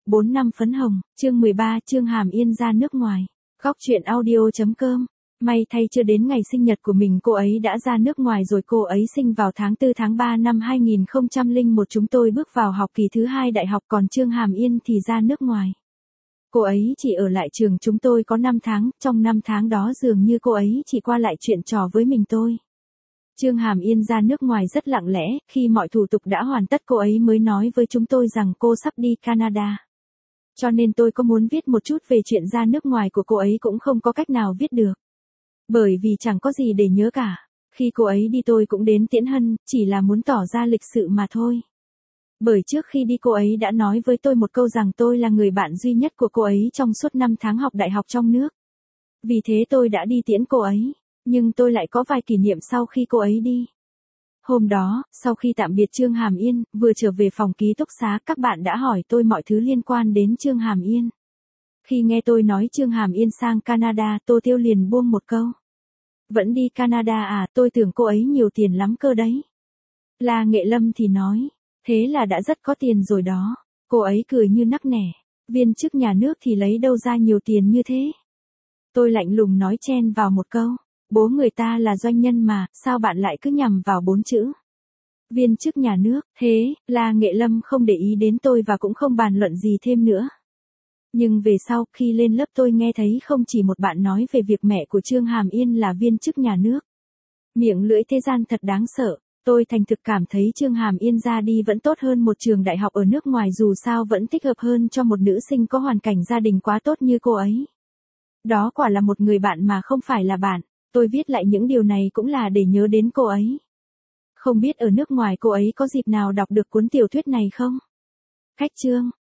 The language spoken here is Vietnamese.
4 năm phấn hồng, chương 13, Trương Hàm Yên ra nước ngoài. Góc truyện audio.com. May thay chưa đến ngày sinh nhật của mình cô ấy đã ra nước ngoài rồi. Cô ấy sinh vào tháng 4 tháng 3 năm 2001. Chúng tôi bước vào học kỳ thứ 2 đại học, còn Trương Hàm Yên thì ra nước ngoài. Cô ấy chỉ ở lại trường chúng tôi có 5 tháng, trong 5 tháng đó dường như cô ấy chỉ qua lại chuyện trò với mình tôi. Trương Hàm Yên ra nước ngoài rất lặng lẽ, khi mọi thủ tục đã hoàn tất cô ấy mới nói với chúng tôi rằng cô sắp đi Canada. Cho nên tôi có muốn viết một chút về chuyện ra nước ngoài của cô ấy cũng không có cách nào viết được. Bởi vì chẳng có gì để nhớ cả. Khi cô ấy đi tôi cũng đến tiễn hân, chỉ là muốn tỏ ra lịch sự mà thôi. Bởi trước khi đi cô ấy đã nói với tôi một câu rằng tôi là người bạn duy nhất của cô ấy trong suốt 5 tháng học đại học trong nước. Vì thế tôi đã đi tiễn cô ấy. Nhưng tôi lại có vài kỷ niệm sau khi cô ấy đi. Hôm đó, sau khi tạm biệt Trương Hàm Yên, vừa trở về phòng ký túc xá, các bạn đã hỏi tôi mọi thứ liên quan đến Trương Hàm Yên. Khi nghe tôi nói Trương Hàm Yên sang Canada, Tô Tiêu liền buông một câu. Vẫn đi Canada à, tôi tưởng cô ấy nhiều tiền lắm cơ đấy. La Nghệ Lâm thì nói, thế là đã rất có tiền rồi đó. Cô ấy cười như nắc nẻ, viên chức nhà nước thì lấy đâu ra nhiều tiền như thế. Tôi lạnh lùng nói chen vào một câu. Bố người ta là doanh nhân mà, sao bạn lại cứ nhằm vào 4 chữ? Viên chức nhà nước, thế, La Nghệ Lâm không để ý đến tôi và cũng không bàn luận gì thêm nữa. Nhưng về sau, khi lên lớp tôi nghe thấy không chỉ một bạn nói về việc mẹ của Trương Hàm Yên là viên chức nhà nước. Miệng lưỡi thế gian thật đáng sợ, tôi thành thực cảm thấy Trương Hàm Yên ra đi vẫn tốt hơn một trường đại học ở nước ngoài, dù sao vẫn thích hợp hơn cho một nữ sinh có hoàn cảnh gia đình quá tốt như cô ấy. Đó quả là một người bạn mà không phải là bạn. Tôi viết lại những điều này cũng là để nhớ đến cô ấy. Không biết ở nước ngoài cô ấy có dịp nào đọc được cuốn tiểu thuyết này không? Cách chương